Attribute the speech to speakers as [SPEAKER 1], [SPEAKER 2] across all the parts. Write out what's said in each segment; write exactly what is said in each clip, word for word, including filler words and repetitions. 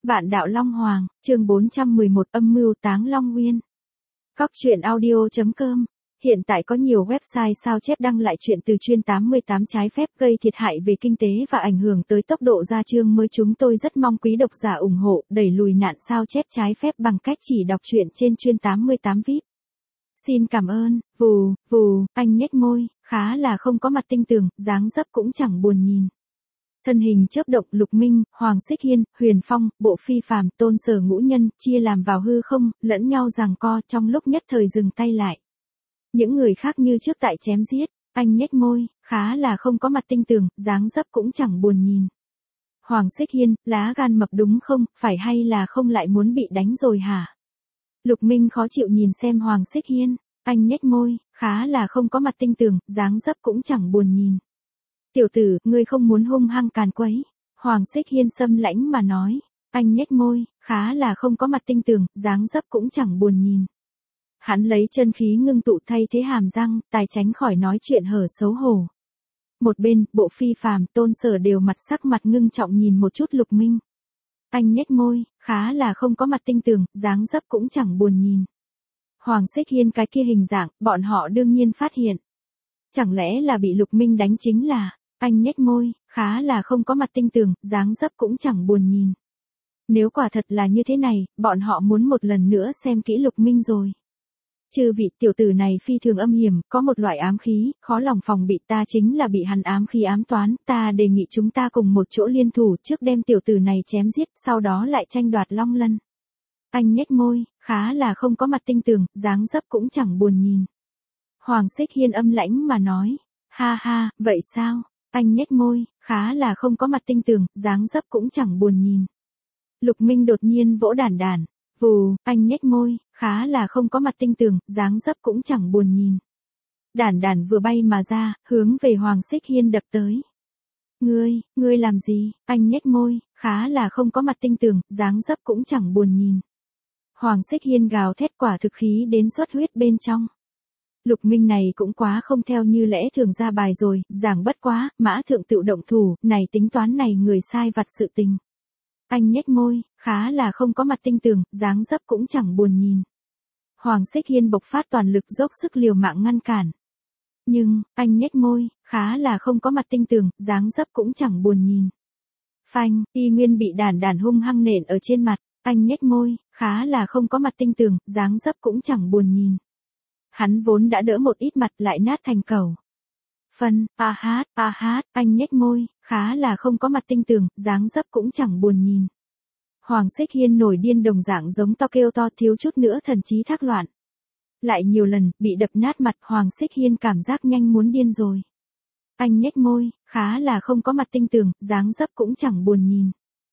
[SPEAKER 1] Vạn đạo Long Hoàng, chương bốn trăm mười một âm mưu táng Long Nguyên. Cóc truyện audio chấm com. Hiện tại có nhiều website sao chép đăng lại chuyện từ chuyên tám mươi tám trái phép gây thiệt hại về kinh tế và ảnh hưởng tới tốc độ ra chương mới. Chúng tôi rất mong quý độc giả ủng hộ đẩy lùi nạn sao chép trái phép bằng cách chỉ đọc truyện trên chuyên tám mươi tám vê i pê. Xin cảm ơn. Vù, vù, anh nhếch môi, khá là không có mặt tinh tường, dáng dấp cũng chẳng buồn nhìn. Thân hình chớp động, Lục Minh, Hoàng Xích Hiên, Huyền Phong, Bộ Phi Phàm, Tôn Sở ngũ nhân, chia làm vào hư không, lẫn nhau giằng co, trong lúc nhất thời dừng tay lại. Những người khác như trước tại chém giết, anh nhếch môi, khá là không có mặt tinh tường, dáng dấp cũng chẳng buồn nhìn. Hoàng Xích Hiên, lá gan mập đúng không, phải hay là không lại muốn bị đánh rồi hả? Lục Minh khó chịu nhìn xem Hoàng Xích Hiên, anh nhếch môi, khá là không có mặt tinh tường, dáng dấp cũng chẳng buồn nhìn. Tiểu tử, ngươi không muốn hung hăng càn quấy. Hoàng Xích Hiên xâm lãnh mà nói. Anh nhếch môi, khá là không có mặt tinh tường, dáng dấp cũng chẳng buồn nhìn. Hắn lấy chân khí ngưng tụ thay thế hàm răng, tài tránh khỏi nói chuyện hở xấu hổ. Một bên, Bộ Phi Phàm, Tôn Sở đều mặt sắc mặt ngưng trọng nhìn một chút Lục Minh. Anh nhếch môi, khá là không có mặt tinh tường, dáng dấp cũng chẳng buồn nhìn. Hoàng Xích Hiên cái kia hình dạng, bọn họ đương nhiên phát hiện. Chẳng lẽ là bị Lục Minh đánh chính là... Anh nhếch môi, khá là không có mặt tinh tường, dáng dấp cũng chẳng buồn nhìn. Nếu quả thật là như thế này, bọn họ muốn một lần nữa xem kỹ Lục Minh rồi. Chư vị, tiểu tử này phi thường âm hiểm, có một loại ám khí, khó lòng phòng bị, ta chính là bị hắn ám khí ám toán, ta đề nghị chúng ta cùng một chỗ liên thủ trước đem tiểu tử này chém giết, sau đó lại tranh đoạt Long Lân. Anh nhếch môi, khá là không có mặt tinh tường, dáng dấp cũng chẳng buồn nhìn. Hoàng Xích Hiên âm lãnh mà nói, ha ha, vậy sao? Anh nhếch môi, khá là không có mặt tinh tường, dáng dấp cũng chẳng buồn nhìn. Lục Minh đột nhiên vỗ đàn đàn. Vù, anh nhếch môi, khá là không có mặt tinh tường, dáng dấp cũng chẳng buồn nhìn. Đàn đàn vừa bay mà ra, hướng về Hoàng Xích Hiên đập tới. Ngươi, ngươi làm gì? Anh nhếch môi, khá là không có mặt tinh tường, dáng dấp cũng chẳng buồn nhìn. Hoàng Xích Hiên gào thét, quả thực khí đến xuất huyết bên trong. Lục Minh này cũng quá không theo như lẽ thường ra bài rồi, giảng bất quá, mã thượng tự động thủ, này tính toán này người sai vặt sự tình. Anh nhếch môi, khá là không có mặt tinh tường, dáng dấp cũng chẳng buồn nhìn. Hoàng Xích Hiên bộc phát toàn lực dốc sức liều mạng ngăn cản. Nhưng, anh nhếch môi, khá là không có mặt tinh tường, dáng dấp cũng chẳng buồn nhìn. Phanh, y nguyên bị đàn đàn hung hăng nện ở trên mặt, anh nhếch môi, khá là không có mặt tinh tường, dáng dấp cũng chẳng buồn nhìn. Hắn vốn đã đỡ một ít mặt lại nát thành cầu. Phân, a hát, a hát, anh nhếch môi, khá là không có mặt tinh tường, dáng dấp cũng chẳng buồn nhìn. Hoàng Xích Hiên nổi điên đồng dạng giống to kêu to, thiếu chút nữa thần trí thác loạn. Lại nhiều lần, bị đập nát mặt, Hoàng Xích Hiên cảm giác nhanh muốn điên rồi. Anh nhếch môi, khá là không có mặt tinh tường, dáng dấp cũng chẳng buồn nhìn.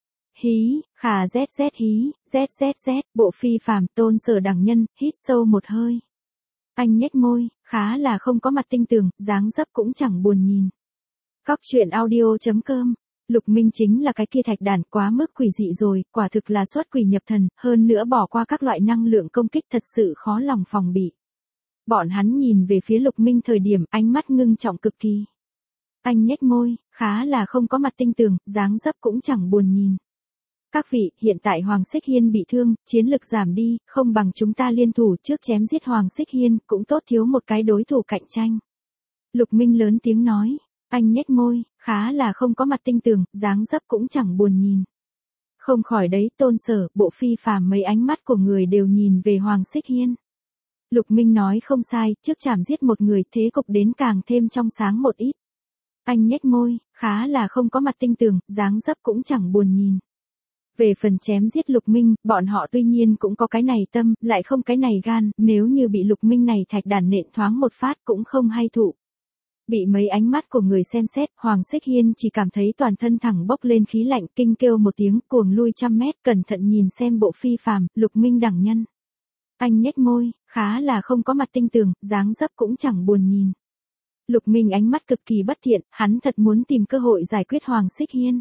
[SPEAKER 1] Hí, khà zét zét hí, zét zét zét, Bộ Phi Phàm, Tôn Sở đẳng nhân, hít sâu một hơi. Anh nhếch môi, khá là không có mặt tinh tường, dáng dấp cũng chẳng buồn nhìn. Cóc truyện audio chấm com. Lục Minh chính là cái kia thạch đàn, quá mức quỷ dị rồi, quả thực là xuất quỷ nhập thần, hơn nữa bỏ qua các loại năng lượng công kích thật sự khó lòng phòng bị. Bọn hắn nhìn về phía Lục Minh thời điểm, ánh mắt ngưng trọng cực kỳ. Anh nhếch môi, khá là không có mặt tinh tường, dáng dấp cũng chẳng buồn nhìn. Các vị, hiện tại Hoàng Xích Hiên bị thương, chiến lực giảm đi, không bằng chúng ta liên thủ trước chém giết Hoàng Xích Hiên, cũng tốt thiếu một cái đối thủ cạnh tranh. Lục Minh lớn tiếng nói, anh nhếch môi, khá là không có mặt tinh tường, dáng dấp cũng chẳng buồn nhìn. Không khỏi đấy, Tôn Sở, Bộ Phi Phàm, mấy ánh mắt của người đều nhìn về Hoàng Xích Hiên. Lục Minh nói không sai, trước chảm giết một người, thế cục đến càng thêm trong sáng một ít. Anh nhếch môi, khá là không có mặt tinh tường, dáng dấp cũng chẳng buồn nhìn. Về phần chém giết Lục Minh, bọn họ tuy nhiên cũng có cái này tâm, lại không cái này gan, nếu như bị Lục Minh này thạch đàn nện thoáng một phát cũng không hay thụ. Bị mấy ánh mắt của người xem xét, Hoàng Xích Hiên chỉ cảm thấy toàn thân thẳng bốc lên khí lạnh, kinh kêu một tiếng, cuồng lui trăm mét, cẩn thận nhìn xem Bộ Phi Phàm, Lục Minh đẳng nhân. Anh nhếch môi, khá là không có mặt tinh tường, dáng dấp cũng chẳng buồn nhìn. Lục Minh ánh mắt cực kỳ bất thiện, hắn thật muốn tìm cơ hội giải quyết Hoàng Xích Hiên.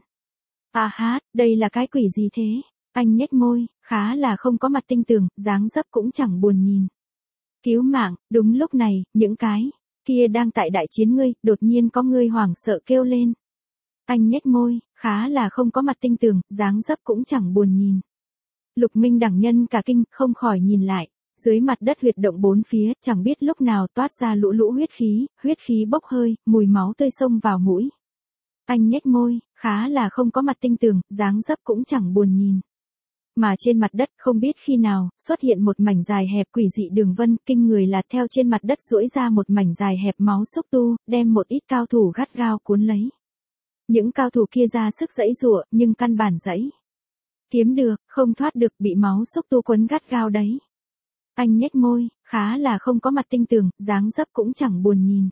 [SPEAKER 1] A hát, đây là cái quỷ gì thế? Anh nhếch môi, khá là không có mặt tinh tường, dáng dấp cũng chẳng buồn nhìn. Cứu mạng, đúng lúc này, những cái kia đang tại đại chiến ngươi, đột nhiên có ngươi hoảng sợ kêu lên. Anh nhếch môi, khá là không có mặt tinh tường, dáng dấp cũng chẳng buồn nhìn. Lục Minh đẳng nhân cả kinh, không khỏi nhìn lại. Dưới mặt đất huyệt động bốn phía, chẳng biết lúc nào toát ra lũ lũ huyết khí, huyết khí bốc hơi, mùi máu tươi xông vào mũi. Anh nhếch môi, khá là không có mặt tinh tường, dáng dấp cũng chẳng buồn nhìn. Mà trên mặt đất không biết khi nào, xuất hiện một mảnh dài hẹp quỷ dị đường vân, kinh người là theo trên mặt đất duỗi ra một mảnh dài hẹp máu xúc tu, đem một ít cao thủ gắt gao cuốn lấy. Những cao thủ kia ra sức giãy giụa, nhưng căn bản giãy kiếm được, không thoát được, bị máu xúc tu quấn gắt gao đấy. Anh nhếch môi, khá là không có mặt tinh tường, dáng dấp cũng chẳng buồn nhìn.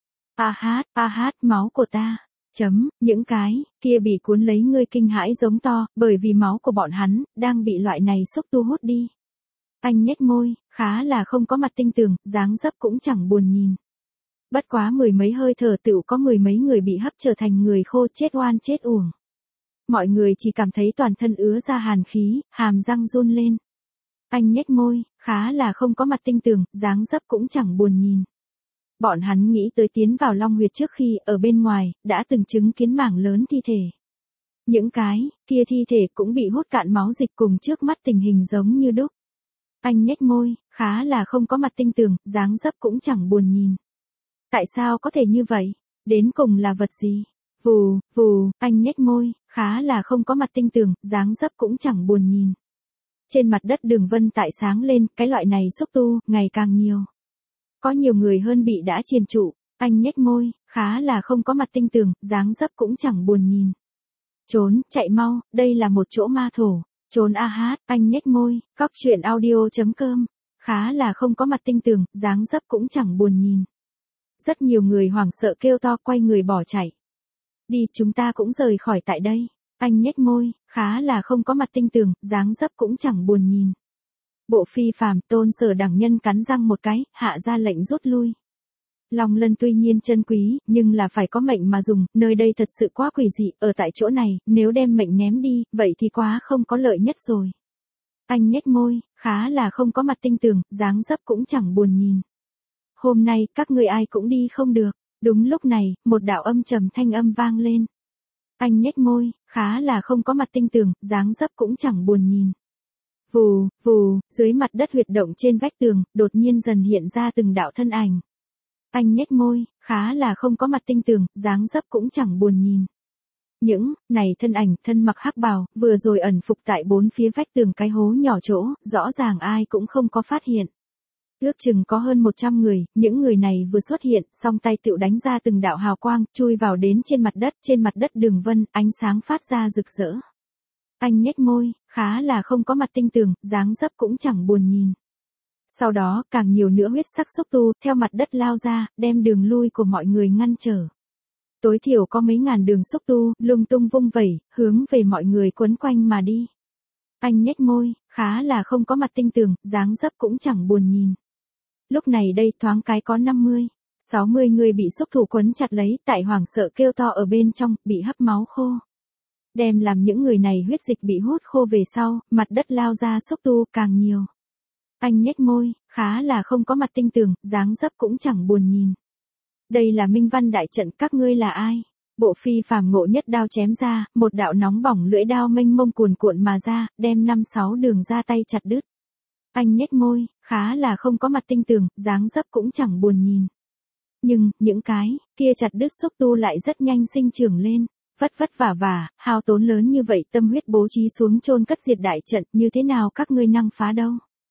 [SPEAKER 1] A hát, a hát, máu của ta. Chấm, những cái kia bị cuốn lấy ngươi kinh hãi giống to, bởi vì máu của bọn hắn đang bị loại này xúc tu hút đi. Anh nhếch môi, khá là không có mặt tinh tường, dáng dấp cũng chẳng buồn nhìn. Bất quá mười mấy hơi thở tựu có mười mấy người bị hấp trở thành người khô chết oan chết uổng. Mọi người chỉ cảm thấy toàn thân ứa ra hàn khí, hàm răng run lên. Anh nhếch môi, khá là không có mặt tinh tường, dáng dấp cũng chẳng buồn nhìn. Bọn hắn nghĩ tới tiến vào Long huyệt trước khi ở bên ngoài, đã từng chứng kiến mảng lớn thi thể. Những cái kia thi thể cũng bị hút cạn máu dịch cùng trước mắt tình hình giống như đúc. Anh nhếch môi, khá là không có mặt tinh tường, dáng dấp cũng chẳng buồn nhìn. Tại sao có thể như vậy? Đến cùng là vật gì? Vù, vù, anh nhếch môi, khá là không có mặt tinh tường, dáng dấp cũng chẳng buồn nhìn. Trên mặt đất đường vân tại sáng lên, cái loại này xúc tu, ngày càng nhiều. Có nhiều người hơn bị đã triền trụ, anh nhếch môi, khá là không có mặt tinh tường, dáng dấp cũng chẳng buồn nhìn. Trốn, chạy mau, đây là một chỗ ma thổ. Trốn a hát, anh nhếch môi, cóc truyện audio chấm com. Khá là không có mặt tinh tường, dáng dấp cũng chẳng buồn nhìn. Rất nhiều người hoảng sợ kêu to quay người bỏ chạy. Đi, chúng ta cũng rời khỏi tại đây. Anh nhếch môi, khá là không có mặt tinh tường, dáng dấp cũng chẳng buồn nhìn. Bộ phi phàm, Tôn Sở đẳng nhân cắn răng một cái, hạ ra lệnh rút lui. Long lân tuy nhiên chân quý, nhưng là phải có mệnh mà dùng, nơi đây thật sự quá quỷ dị, ở tại chỗ này, nếu đem mệnh ném đi, vậy thì quá không có lợi nhất rồi. Anh nhếch môi, khá là không có mặt tinh tường, dáng dấp cũng chẳng buồn nhìn. Hôm nay, các người ai cũng đi không được. Đúng lúc này, một đạo âm trầm thanh âm vang lên. Anh nhếch môi, khá là không có mặt tinh tường, dáng dấp cũng chẳng buồn nhìn. Vù, vù, dưới mặt đất huyệt động trên vách tường, đột nhiên dần hiện ra từng đạo thân ảnh. Anh nhếch môi, khá là không có mặt tinh tường, dáng dấp cũng chẳng buồn nhìn. Những này thân ảnh, thân mặc hắc bào, vừa rồi ẩn phục tại bốn phía vách tường cái hố nhỏ chỗ, rõ ràng ai cũng không có phát hiện. Ước chừng có hơn một trăm người, những người này vừa xuất hiện, song tay tựu đánh ra từng đạo hào quang, chui vào đến trên mặt đất, trên mặt đất đường vân, ánh sáng phát ra rực rỡ. Anh nhếch môi, khá là không có mặt tinh tường, dáng dấp cũng chẳng buồn nhìn. Sau đó, càng nhiều nữa huyết sắc xúc tu, theo mặt đất lao ra, đem đường lui của mọi người ngăn trở. Tối thiểu có mấy ngàn đường xúc tu, lung tung vung vẩy, hướng về mọi người quấn quanh mà đi. Anh nhếch môi, khá là không có mặt tinh tường, dáng dấp cũng chẳng buồn nhìn. Lúc này đây thoáng cái có năm mươi, sáu mươi người bị xúc thủ quấn chặt lấy, tại hoảng sợ kêu to ở bên trong, bị hấp máu khô. Đem làm những người này huyết dịch bị hút khô về sau, mặt đất lao ra xúc tu càng nhiều. Anh nhếch môi, khá là không có mặt tinh tường, dáng dấp cũng chẳng buồn nhìn. Đây là Minh Văn đại trận, các ngươi là ai? Bộ phi phàm ngộ nhất đao chém ra, một đạo nóng bỏng lưỡi đao mênh mông cuồn cuộn mà ra, đem năm sáu đường ra tay chặt đứt. Anh nhếch môi, khá là không có mặt tinh tường, dáng dấp cũng chẳng buồn nhìn. Nhưng, những cái kia chặt đứt xúc tu lại rất nhanh sinh trưởng lên, vất vất vả vả, hao tốn lớn như vậy tâm huyết bố trí xuống chôn cất diệt đại trận, như thế nào các ngươi năng phá đâu.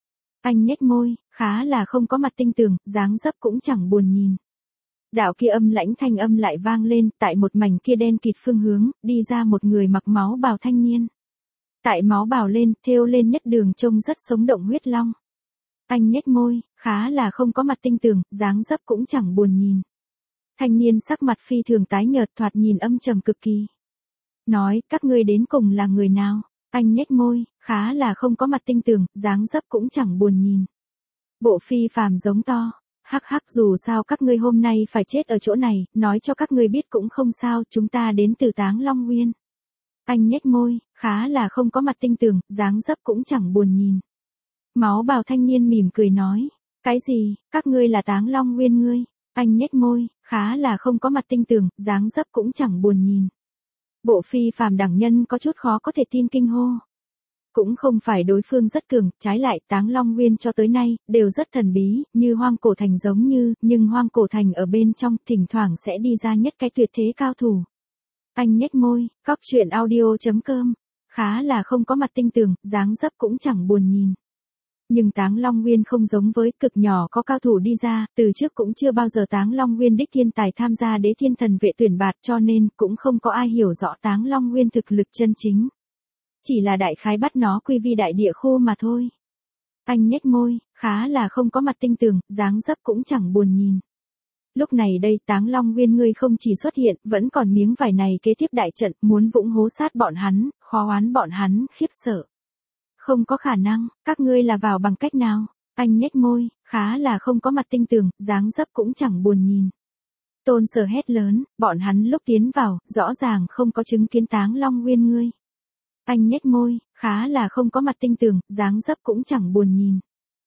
[SPEAKER 1] Anh nhếch môi, khá là không có mặt tinh tường, dáng dấp cũng chẳng buồn nhìn. Đạo kia âm lãnh thanh âm lại vang lên, tại một mảnh kia đen kịt phương hướng, đi ra một người mặc máu bào thanh niên. Tại máu bào lên, thêu lên nhất đường trông rất sống động huyết long. Anh nhếch môi, khá là không có mặt tinh tường, dáng dấp cũng chẳng buồn nhìn. Thanh niên sắc mặt phi thường tái nhợt, thoạt nhìn âm trầm cực kỳ. Nói, các ngươi đến cùng là người nào? Anh nhếch môi, khá là không có mặt tinh tường, dáng dấp cũng chẳng buồn nhìn. Bộ phi phàm giống to, hắc hắc, dù sao các ngươi hôm nay phải chết ở chỗ này, nói cho các ngươi biết cũng không sao, chúng ta đến từ Táng Long Nguyên. Anh nhếch môi, khá là không có mặt tinh tường, dáng dấp cũng chẳng buồn nhìn. Máu bào thanh niên mỉm cười nói, cái gì, các ngươi là Táng Long Nguyên ngươi? Anh nhếch môi, khá là không có mặt tinh tường, dáng dấp cũng chẳng buồn nhìn. Bộ phi phàm đẳng nhân có chút khó có thể tin kinh hô. Cũng không phải đối phương rất cường, trái lại Táng Long Nguyên cho tới nay, đều rất thần bí, như Hoang Cổ Thành giống như, nhưng Hoang Cổ Thành ở bên trong, thỉnh thoảng sẽ đi ra nhất cái tuyệt thế cao thủ. Anh nhếch môi, cóc truyện audio.com, khá là không có mặt tinh tường, dáng dấp cũng chẳng buồn nhìn. Nhưng Táng Long Nguyên không giống với cực nhỏ có cao thủ đi ra, từ trước cũng chưa bao giờ Táng Long Nguyên đích thiên tài tham gia Đế Thiên Thần Vệ tuyển bạt cho nên cũng không có ai hiểu rõ Táng Long Nguyên thực lực chân chính. Chỉ là đại khái bắt nó quy vi đại địa khu mà thôi. Anh nhếch môi, khá là không có mặt tinh tường, dáng dấp cũng chẳng buồn nhìn. Lúc này đây Táng Long Nguyên ngươi không chỉ xuất hiện, vẫn còn miếng vải này kế tiếp đại trận, muốn vũng hố sát bọn hắn, khó oán bọn hắn, khiếp sợ. Không có khả năng, các ngươi là vào bằng cách nào? Anh nhếch môi, khá là không có mặt tinh tường, dáng dấp cũng chẳng buồn nhìn. Tôn Sở hét lớn, bọn hắn lúc tiến vào, rõ ràng không có chứng kiến Táng Long Nguyên ngươi. Anh nhếch môi, khá là không có mặt tinh tường, dáng dấp cũng chẳng buồn nhìn.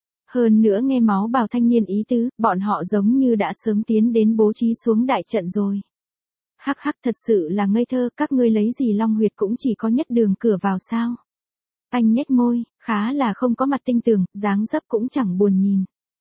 [SPEAKER 1] Hơn nữa nghe máu bào thanh niên ý tứ, bọn họ giống như đã sớm tiến đến bố trí xuống đại trận rồi. Hắc hắc thật sự là ngây thơ, các ngươi lấy gì Long huyệt cũng chỉ có nhất đường cửa vào sao. Anh nhếch môi, khá là không có mặt tinh tường, dáng dấp cũng chẳng buồn nhìn.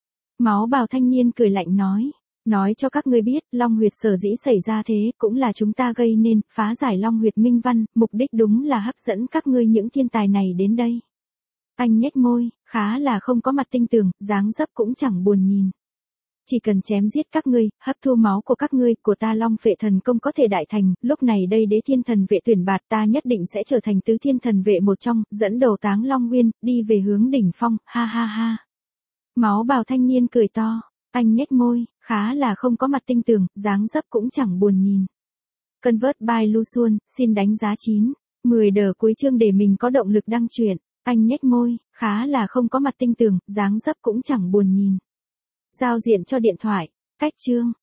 [SPEAKER 1] Máu bào thanh niên cười lạnh nói. Nói cho các ngươi biết, Long huyệt sở dĩ xảy ra thế, cũng là chúng ta gây nên, phá giải Long huyệt minh văn, mục đích đúng là hấp dẫn các ngươi những thiên tài này đến đây. Anh nhếch môi, khá là không có mặt tinh tường, dáng dấp cũng chẳng buồn nhìn. Chỉ cần chém giết các ngươi, hấp thu máu của các ngươi, của ta Long Phệ thần công có thể đại thành, lúc này đây Đế Thiên Thần Vệ tuyển bạt ta nhất định sẽ trở thành tứ thiên thần vệ một trong, dẫn đầu Táng Long Nguyên, đi về hướng đỉnh phong, ha ha ha. Máu bào thanh niên cười to. Anh nhếch môi, khá là không có mặt tinh tường, dáng dấp cũng chẳng buồn nhìn. Convert by Lu Xuân, xin đánh giá chín, mười đờ cuối chương để mình có động lực đăng truyện. Anh nhếch môi, khá là không có mặt tinh tường, dáng dấp cũng chẳng buồn nhìn. Giao diện cho điện thoại, cách chương.